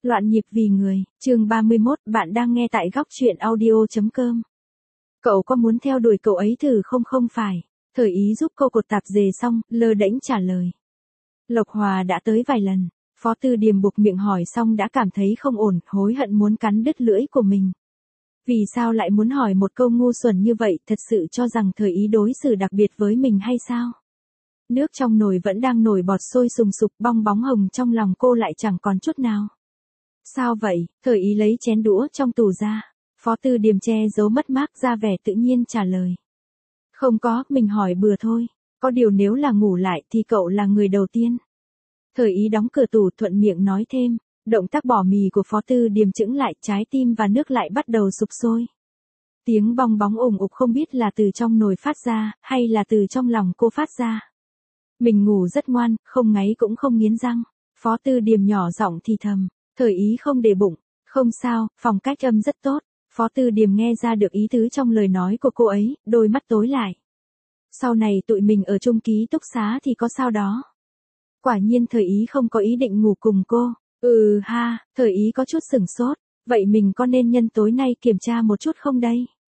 Loạn nhịp vì người, chương 31, bạn đang nghe tại góc truyện audio.com. Cậu có muốn theo đuổi cậu ấy thử không? Không phải. Thời ý giúp cô cột tạp dề xong, lơ đễnh trả lời. Lộc Hòa đã tới vài lần, Phó Tư Điềm buộc miệng hỏi xong đã cảm thấy không ổn, hối hận muốn cắn đứt lưỡi của mình. Vì sao lại muốn hỏi một câu ngu xuẩn như vậy, thật sự cho rằng thời ý đối xử đặc biệt với mình hay sao? Nước trong nồi vẫn đang nổi bọt sôi sùng sục, bong bóng hồng trong lòng cô lại chẳng còn chút nào. Sao vậy? Thời ý lấy chén đũa trong tủ ra. Phó Tư Điềm che giấu mất mát ra vẻ tự nhiên trả lời. Không có, mình hỏi bừa thôi. Có điều nếu là ngủ lại thì cậu là người đầu tiên. Thời ý đóng cửa tủ thuận miệng nói thêm. Động tác bỏ mì của Phó Tư Điềm chững lại, trái tim và nước lại bắt đầu sục sôi. Tiếng bong bóng ùng ục không biết là từ trong nồi phát ra, hay là từ trong lòng cô phát ra. Mình ngủ rất ngoan, không ngáy cũng không nghiến răng. Phó Tư Điềm nhỏ giọng thì thầm. Thời ý không để bụng. Không sao, phong cách âm rất tốt. Phó Tư Điềm nghe ra được ý tứ trong lời nói của cô ấy, đôi mắt tối lại. Sau này tụi mình ở chung ký túc xá thì có sao đó. Quả nhiên thời ý không có ý định ngủ cùng cô. Ha, thời ý có chút sửng sốt. Vậy mình có nên nhân tối nay kiểm tra một chút không đây?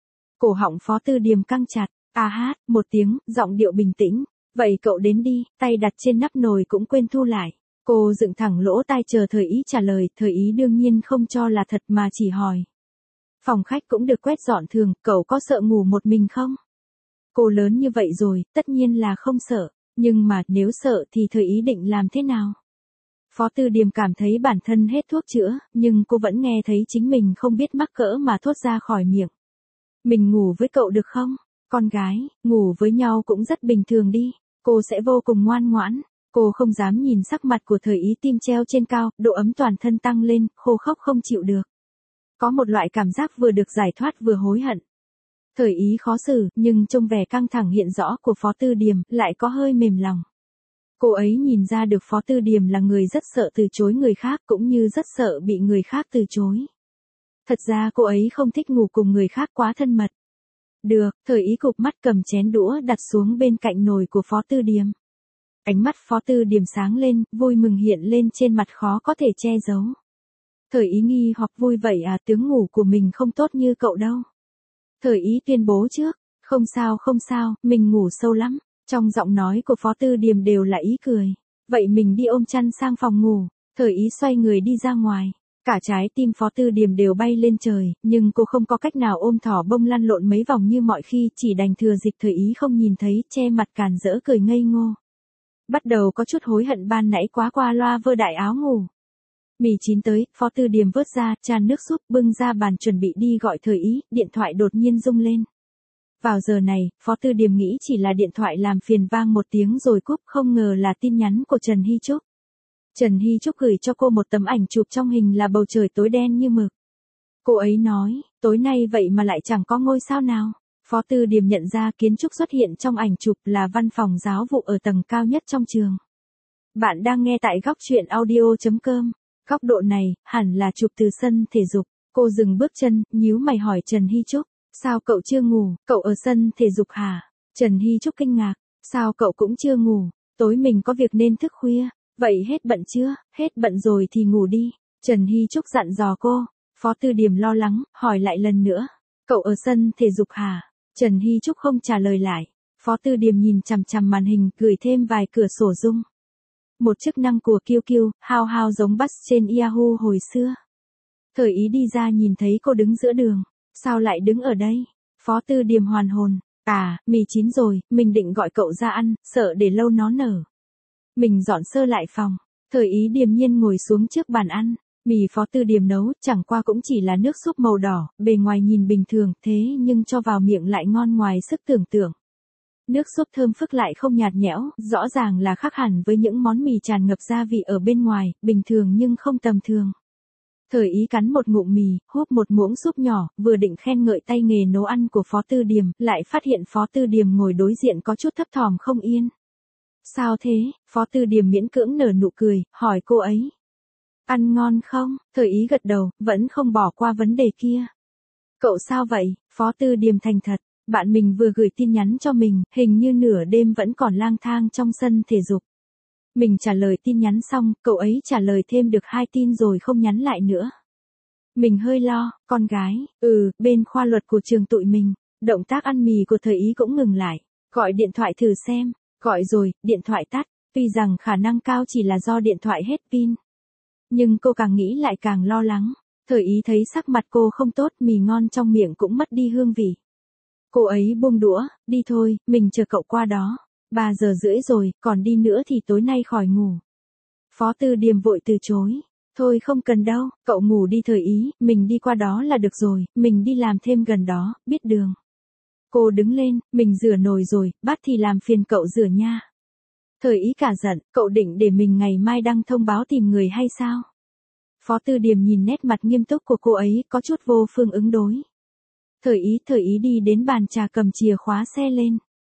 Cổ họng Phó Tư Điềm căng chặt. Hát, một tiếng, giọng điệu bình tĩnh. Vậy cậu đến đi, tay đặt trên nắp nồi cũng quên thu lại. Cô dựng thẳng lỗ tai chờ thời ý trả lời, thời ý đương nhiên không cho là thật mà chỉ hỏi. Phòng khách cũng được quét dọn thường, cậu có sợ ngủ một mình không? Cô lớn như vậy rồi, tất nhiên là không sợ, nhưng mà nếu sợ thì thời ý định làm thế nào? Phó Tư Điềm cảm thấy bản thân hết thuốc chữa, nhưng cô vẫn nghe thấy chính mình không biết mắc cỡ mà thốt ra khỏi miệng. Mình ngủ với cậu được không? Con gái, ngủ với nhau cũng rất bình thường đi, cô sẽ vô cùng ngoan ngoãn. Cô không dám nhìn sắc mặt của thời ý, tim treo trên cao, độ ấm toàn thân tăng lên, khô khốc không chịu được. Có một loại cảm giác vừa được giải thoát vừa hối hận. Thời ý khó xử, nhưng trông vẻ căng thẳng hiện rõ của Phó Tư Điềm, lại có hơi mềm lòng. Cô ấy nhìn ra được Phó Tư Điềm là người rất sợ từ chối người khác cũng như rất sợ bị người khác từ chối. Thật ra cô ấy không thích ngủ cùng người khác quá thân mật. Được, thời ý cụp mắt cầm chén đũa đặt xuống bên cạnh nồi của Phó Tư Điềm. Ánh mắt Phó Tư Điềm sáng lên, vui mừng hiện lên trên mặt khó có thể che giấu. Thời ý nghi hoặc vui vậy à, tiếng ngủ của mình không tốt như cậu đâu. Thời ý tuyên bố trước, không sao, mình ngủ sâu lắm. Trong giọng nói của Phó Tư Điềm đều là ý cười. Vậy mình đi ôm chăn sang phòng ngủ. Thời ý xoay người đi ra ngoài. Cả trái tim Phó Tư Điềm đều bay lên trời, nhưng cô không có cách nào ôm thỏ bông lăn lộn mấy vòng như mọi khi, chỉ đành thừa dịp thời ý không nhìn thấy, che mặt càn rỡ cười ngây ngô. Bắt đầu có chút hối hận ban nãy quá qua loa vơ đại áo ngủ. Mì chín tới, Phó Tư Điềm vớt ra, chan nước súp bưng ra bàn chuẩn bị đi gọi thời ý, điện thoại đột nhiên rung lên. Vào giờ này, Phó Tư Điềm nghĩ chỉ là điện thoại làm phiền vang một tiếng rồi cúp, không ngờ là tin nhắn của Trần Hy Trúc. Trần Hy Trúc gửi cho cô một tấm ảnh chụp trong hình là bầu trời tối đen như mực. Cô ấy nói, tối nay vậy mà lại chẳng có ngôi sao nào. Phó Tư Điềm nhận ra kiến trúc xuất hiện trong ảnh chụp là văn phòng giáo vụ ở tầng cao nhất trong trường. Bạn đang nghe tại góc truyện audio.com. Góc độ này, hẳn là chụp từ sân thể dục. Cô dừng bước chân, nhíu mày hỏi Trần Hy Trúc. Sao cậu chưa ngủ, cậu ở sân thể dục hả? Trần Hy Trúc kinh ngạc. Sao cậu cũng chưa ngủ, tối mình có việc nên thức khuya. Vậy hết bận chưa? Hết bận rồi thì ngủ đi. Trần Hy Trúc dặn dò cô. Phó Tư Điềm lo lắng, hỏi lại lần nữa. Cậu ở sân thể dục hả? Trần Hy Trúc không trả lời lại. Phó Tư Điềm nhìn chằm chằm màn hình, gửi thêm vài cửa sổ rung. Một chức năng của QQ, hao giống Buzz trên Yahoo hồi xưa. Thời ý đi ra nhìn thấy cô đứng giữa đường. Sao lại đứng ở đây? Phó Tư Điềm hoàn hồn. Mì chín rồi, mình định gọi cậu ra ăn, sợ để lâu nó nở. Mình dọn sơ lại phòng. Thời ý điềm nhiên ngồi xuống trước bàn ăn. Mì Phó Tư Điềm nấu, chẳng qua cũng chỉ là nước súp màu đỏ, bề ngoài nhìn bình thường, thế nhưng cho vào miệng lại ngon ngoài sức tưởng tượng. Nước súp thơm phức lại không nhạt nhẽo, rõ ràng là khác hẳn với những món mì tràn ngập gia vị ở bên ngoài, bình thường nhưng không tầm thường. Thời ý cắn một ngụm mì, húp một muỗng súp nhỏ, vừa định khen ngợi tay nghề nấu ăn của Phó Tư Điềm, lại phát hiện Phó Tư Điềm ngồi đối diện có chút thấp thỏm không yên. Sao thế? Phó Tư Điềm miễn cưỡng nở nụ cười, hỏi cô ấy. Ăn ngon không? Thời ý gật đầu, vẫn không bỏ qua vấn đề kia. Cậu sao vậy? Phó Tư Điềm thành thật. Bạn mình vừa gửi tin nhắn cho mình, hình như nửa đêm vẫn còn lang thang trong sân thể dục. Mình trả lời tin nhắn xong, cậu ấy trả lời thêm được 2 tin rồi không nhắn lại nữa. Mình hơi lo, con gái, bên khoa luật của trường tụi mình, động tác ăn mì của thầy ý cũng ngừng lại. Gọi điện thoại thử xem, gọi rồi, điện thoại tắt, tuy rằng khả năng cao chỉ là do điện thoại hết pin. Nhưng cô càng nghĩ lại càng lo lắng, thầy ý thấy sắc mặt cô không tốt, mì ngon trong miệng cũng mất đi hương vị. Cô ấy buông đũa, đi thôi, mình chờ cậu qua đó. 3 giờ rưỡi rồi, còn đi nữa thì tối nay khỏi ngủ. Phó Tư Điềm vội từ chối. Thôi không cần đâu, cậu ngủ đi thầy ý, mình đi qua đó là được rồi, mình đi làm thêm gần đó, biết đường. Cô đứng lên, mình rửa nồi rồi, bát thì làm phiền cậu rửa nha. Thầy ý cả giận, cậu định để mình ngày mai đăng thông báo tìm người hay sao? Phó Tư Điềm nhìn nét mặt nghiêm túc của cô ấy, có chút vô phương ứng đối. Thầy ý đi đến bàn trà cầm chìa khóa xe lên.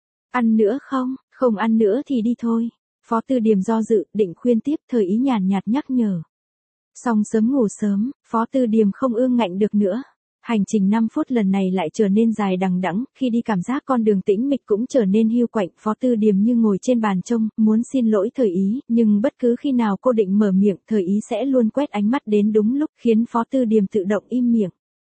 Ăn nữa không? Không ăn nữa thì đi thôi. Phó Tư Điềm do dự, định khuyên tiếp, thầy ý nhàn nhạt nhắc nhở. Xong sớm ngủ sớm, Phó Tư Điềm không ương ngạnh được nữa. Hành trình 5 phút lần này lại trở nên dài đằng đẵng, khi đi cảm giác con đường tĩnh mịch cũng trở nên hiu quạnh. Phó Tư Điềm như ngồi trên bàn trông, muốn xin lỗi thầy ý, nhưng bất cứ khi nào cô định mở miệng, thầy ý sẽ luôn quét ánh mắt đến đúng lúc, khiến Phó Tư Điềm tự động im miệng.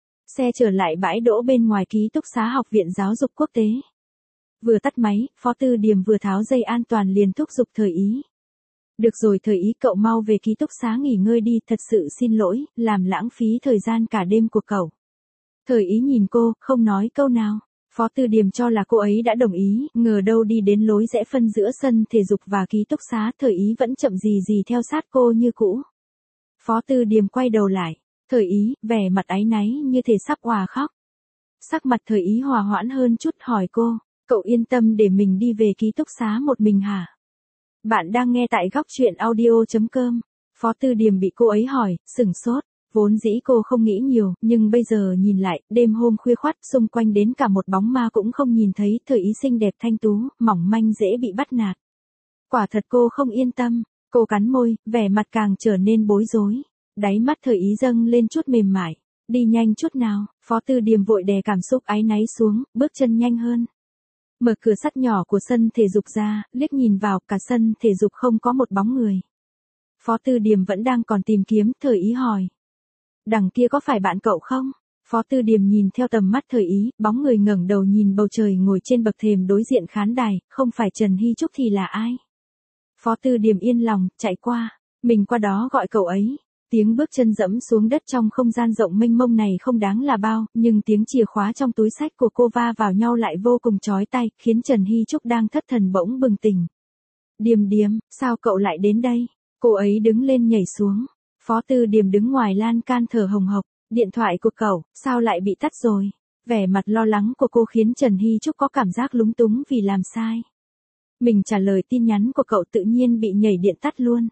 Xe trở lại bãi đỗ bên ngoài ký túc xá Học viện Giáo dục Quốc tế. Vừa tắt máy, Phó Tư Điềm vừa tháo dây an toàn liền thúc giục thầy ý. Được rồi thầy ý, cậu mau về ký túc xá nghỉ ngơi đi, thật sự xin lỗi, làm lãng phí thời gian cả đêm của cậu. Thầy ý nhìn cô, không nói câu nào. Phó Tư Điềm cho là cô ấy đã đồng ý, ngờ đâu đi đến lối rẽ phân giữa sân thể dục và ký túc xá, thầy ý vẫn chậm gì theo sát cô như cũ. Phó Tư Điềm quay đầu lại, thầy ý, vẻ mặt áy náy như thể sắp òa khóc. Sắc mặt thầy ý hòa hoãn hơn chút, hỏi cô, cậu yên tâm để mình đi về ký túc xá một mình hả? Bạn đang nghe tại góc truyện audio.com. Phó Tư Điềm bị cô ấy hỏi, sửng sốt. Vốn dĩ cô không nghĩ nhiều, nhưng bây giờ nhìn lại, đêm hôm khuya khoắt, xung quanh đến cả một bóng ma cũng không nhìn thấy, thầy ý xinh đẹp thanh tú, mỏng manh dễ bị bắt nạt. Quả thật cô không yên tâm, cô cắn môi, vẻ mặt càng trở nên bối rối. Đáy mắt thầy ý dâng lên chút mềm mại. Đi nhanh chút nào, Phó Tư Điềm vội đè cảm xúc áy náy xuống, bước chân nhanh hơn. Mở cửa sắt nhỏ của sân thể dục ra, liếc nhìn vào, cả sân thể dục không có một bóng người. Phó Tư Điềm vẫn đang còn tìm kiếm, thầy ý hỏi. Đằng kia có phải bạn cậu không? Phó Tư Điềm nhìn theo tầm mắt thầy ý, bóng người ngẩng đầu nhìn bầu trời ngồi trên bậc thềm đối diện khán đài, không phải Trần Hy Trúc thì là ai? Phó Tư Điềm yên lòng, chạy qua, mình qua đó gọi cậu ấy. Tiếng bước chân dẫm xuống đất trong không gian rộng mênh mông này không đáng là bao, nhưng tiếng chìa khóa trong túi xách của cô va vào nhau lại vô cùng chói tai, khiến Trần Hy Trúc đang thất thần bỗng bừng tỉnh. Điềm Điềm, sao cậu lại đến đây? Cô ấy đứng lên nhảy xuống. Phó Tư Điềm đứng ngoài lan can thở hồng hộc, điện thoại của cậu, sao lại bị tắt rồi? Vẻ mặt lo lắng của cô khiến Trần Hy Trúc có cảm giác lúng túng vì làm sai. Mình trả lời tin nhắn của cậu tự nhiên bị nhảy điện tắt luôn.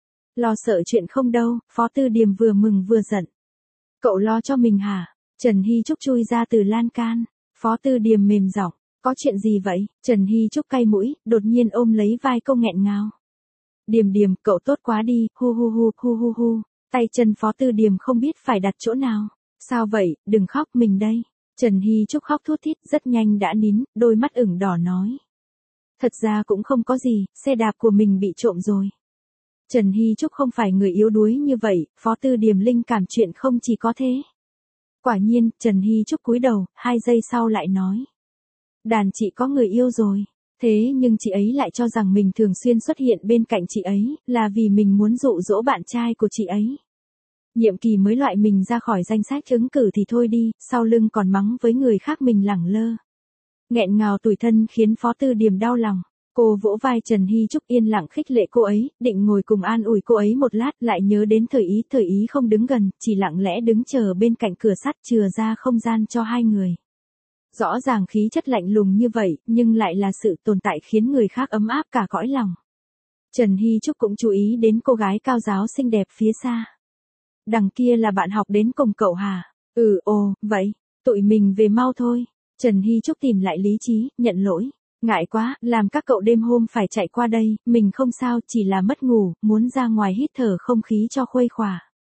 Lo sợ chuyện không đâu, Phó Tư Điềm vừa mừng vừa giận. Cậu lo cho mình hả? Trần Hy Trúc chui ra từ lan can. Phó Tư Điềm mềm giọng, có chuyện gì vậy? Trần Hy Trúc cay mũi, đột nhiên ôm lấy vai cô nghẹn ngào. Điềm Điềm, cậu tốt quá đi, hu hu hu hu hu hu. Tay chân Phó Tư Điềm không biết phải đặt chỗ nào. Sao vậy, đừng khóc, mình đây. Trần Hy Trúc khóc thút thít, rất nhanh đã nín, đôi mắt ửng đỏ nói. Thật ra cũng không có gì, xe đạp của mình bị trộm rồi. Trần Hy Trúc không phải người yếu đuối như vậy, Phó Tư Điềm linh cảm chuyện không chỉ có thế. Quả nhiên, Trần Hy Trúc cúi đầu, 2 giây sau lại nói. Đàn chị có người yêu rồi. Thế nhưng chị ấy lại cho rằng mình thường xuyên xuất hiện bên cạnh chị ấy, là vì mình muốn dụ dỗ bạn trai của chị ấy. Nhiệm kỳ mới loại mình ra khỏi danh sách ứng cử thì thôi đi, sau lưng còn mắng với người khác mình lẳng lơ. Nghẹn ngào tủi thân khiến Phó Tư Điềm đau lòng. Cô vỗ vai Trần Hy Trúc yên lặng khích lệ cô ấy, định ngồi cùng an ủi cô ấy một lát, lại nhớ đến thầy ý không đứng gần, chỉ lặng lẽ đứng chờ bên cạnh cửa sắt chừa ra không gian cho hai người. Rõ ràng khí chất lạnh lùng như vậy, nhưng lại là sự tồn tại khiến người khác ấm áp cả cõi lòng. Trần Hy Trúc cũng chú ý đến cô gái cao giáo xinh đẹp phía xa. Đằng kia là bạn học đến cùng cậu hả? Vậy, tụi mình về mau thôi. Trần Hy Trúc tìm lại lý trí, nhận lỗi. Ngại quá, làm các cậu đêm hôm phải chạy qua đây, mình không sao, chỉ là mất ngủ, muốn ra ngoài hít thở không khí cho khuây khỏa.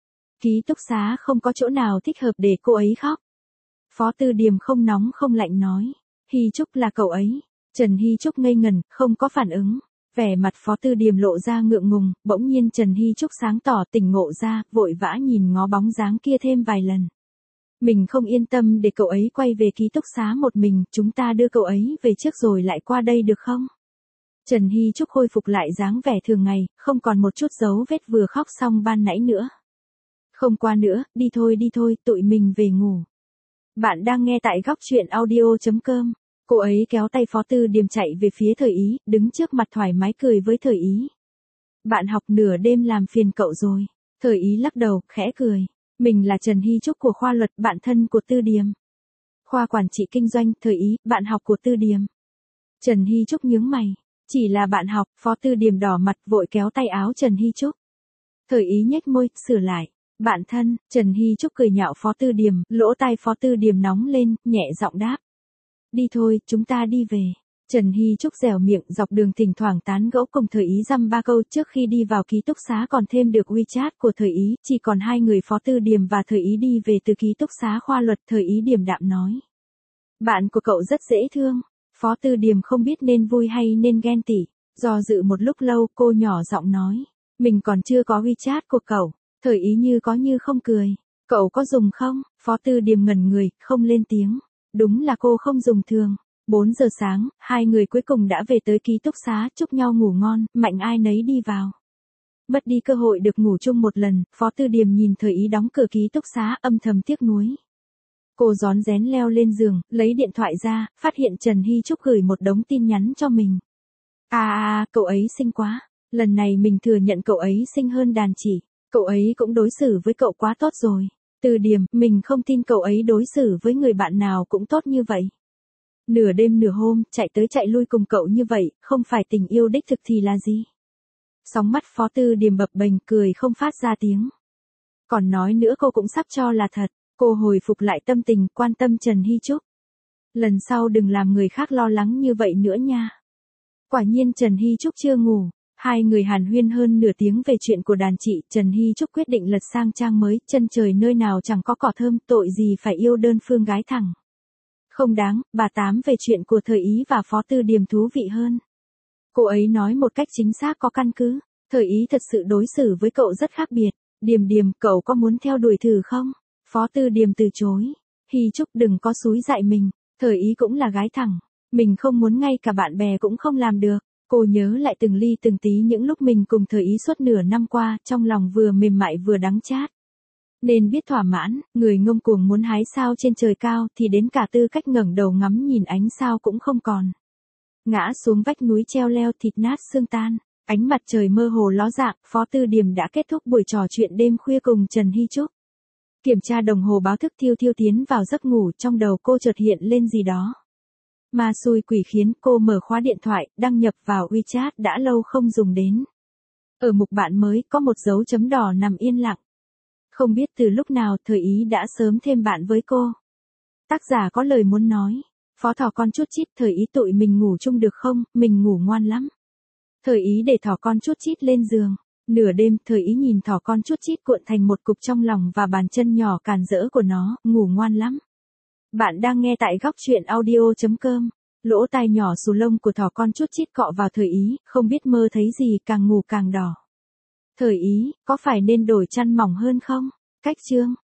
Ký túc xá không có chỗ nào thích hợp để cô ấy khóc. Phó Tư Điềm không nóng không lạnh nói. Hy Trúc là cậu ấy. Trần Hy Trúc ngây ngần, không có phản ứng. Vẻ mặt Phó Tư Điềm lộ ra ngượng ngùng, bỗng nhiên Trần Hy Trúc sáng tỏ tỉnh ngộ ra, vội vã nhìn ngó bóng dáng kia thêm vài lần. Mình không yên tâm để cậu ấy quay về ký túc xá một mình, chúng ta đưa cậu ấy về trước rồi lại qua đây được không? Trần Hy Trúc khôi phục lại dáng vẻ thường ngày, không còn một chút dấu vết vừa khóc xong ban nãy nữa. Không qua nữa, đi thôi, tụi mình về ngủ. Bạn đang nghe tại góc chuyện audio.com. Cô ấy kéo tay Phó Tư Điềm chạy về phía Thời Ý, đứng trước mặt thoải mái cười với Thời Ý. Bạn học nửa đêm làm phiền cậu rồi. Thời Ý lắc đầu, khẽ cười. Mình là Trần Hy Trúc của khoa luật, bạn thân của Tư Điềm. Khoa quản trị kinh doanh, Thời Ý, bạn học của Tư Điềm. Trần Hy Trúc nhướng mày. Chỉ là bạn học, Phó Tư Điềm đỏ mặt vội kéo tay áo Trần Hy Trúc. Thời Ý nhếch môi, sửa lại. Bạn thân, Trần Hy Trúc cười nhạo Phó Tư Điềm, lỗ tai Phó Tư Điềm nóng lên, nhẹ giọng đáp. Đi thôi, chúng ta đi về. Trần Hy Trúc dẻo miệng dọc đường thỉnh thoảng tán gẫu cùng Thời Ý dăm ba câu trước khi đi vào ký túc xá còn thêm được WeChat của Thời Ý, chỉ còn hai người Phó Tư Điềm và Thời Ý đi về từ ký túc xá khoa luật. Thời Ý điềm đạm nói. Bạn của cậu rất dễ thương. Phó Tư Điềm không biết nên vui hay nên ghen tị. Do dự một lúc lâu cô nhỏ giọng nói. Mình còn chưa có WeChat của cậu. Thời Ý như có như không cười. Cậu có dùng không? Phó Tư Điềm ngẩn người, không lên tiếng. Đúng là cô không dùng thường. 4 giờ sáng, hai người cuối cùng đã về tới ký túc xá, chúc nhau ngủ ngon, mạnh ai nấy đi vào. Mất đi cơ hội được ngủ chung một lần, Phó Tư Điềm nhìn Thời Ý đóng cửa ký túc xá âm thầm tiếc nuối. Cô rón rén leo lên giường, lấy điện thoại ra, phát hiện Trần Hy Trúc gửi một đống tin nhắn cho mình. Cậu ấy xinh quá. Lần này mình thừa nhận cậu ấy xinh hơn đàn chỉ. Cậu ấy cũng đối xử với cậu quá tốt rồi. Tư Điềm, mình không tin cậu ấy đối xử với người bạn nào cũng tốt như vậy. Nửa đêm nửa hôm, chạy tới chạy lui cùng cậu như vậy, không phải tình yêu đích thực thì là gì? Sóng mắt Phó Tư Điềm bập bềnh cười không phát ra tiếng. Còn nói nữa cô cũng sắp cho là thật. Cô hồi phục lại tâm tình, quan tâm Trần Hy Trúc. Lần sau đừng làm người khác lo lắng như vậy nữa nha. Quả nhiên Trần Hy Trúc chưa ngủ. Hai người hàn huyên hơn nửa tiếng về chuyện của đàn chị, Trần Hy Trúc quyết định lật sang trang mới, chân trời nơi nào chẳng có cỏ thơm, tội gì phải yêu đơn phương gái thẳng. Không đáng, bà Tám về chuyện của Thời Ý và Phó Tư Điềm thú vị hơn. Cô ấy nói một cách chính xác có căn cứ. Thời Ý thật sự đối xử với cậu rất khác biệt. Điềm, cậu có muốn theo đuổi thử không? Phó Tư Điềm từ chối. Hy Trúc đừng có xúi dại mình. Thời Ý cũng là gái thẳng. Mình không muốn ngay cả bạn bè cũng không làm được. Cô nhớ lại từng ly từng tí những lúc mình cùng Thời Ý suốt nửa năm qua, trong lòng vừa mềm mại vừa đắng chát. Nên biết thỏa mãn, người ngông cuồng muốn hái sao trên trời cao thì đến cả tư cách ngẩng đầu ngắm nhìn ánh sao cũng không còn. Ngã xuống vách núi treo leo thịt nát xương tan, ánh mặt trời mơ hồ ló dạng, Phó Tư Điềm đã kết thúc buổi trò chuyện đêm khuya cùng Trần Hy Trúc. Kiểm tra đồng hồ báo thức thiêu tiến vào giấc ngủ, trong đầu cô chợt hiện lên gì đó. Ma xui quỷ khiến, cô mở khóa điện thoại, đăng nhập vào WeChat đã lâu không dùng đến. Ở mục bạn mới có một dấu chấm đỏ nằm yên lặng. Không biết từ lúc nào Thời Ý đã sớm thêm bạn với cô. Tác giả có lời muốn nói. Phó thỏ con chút chít, Thời Ý tụi mình ngủ chung được không, mình ngủ ngoan lắm. Thời Ý để thỏ con chút chít lên giường. Nửa đêm, Thời Ý nhìn thỏ con chút chít cuộn thành một cục trong lòng và bàn chân nhỏ càn rỡ của nó, ngủ ngoan lắm. Bạn đang nghe tại góc chuyện audio.com. Lỗ tai nhỏ xù lông của thỏ con chút chít cọ vào Thời Ý, không biết mơ thấy gì càng ngủ càng đỏ. Thời Ý, có phải nên đổi chăn mỏng hơn không? Cách chương.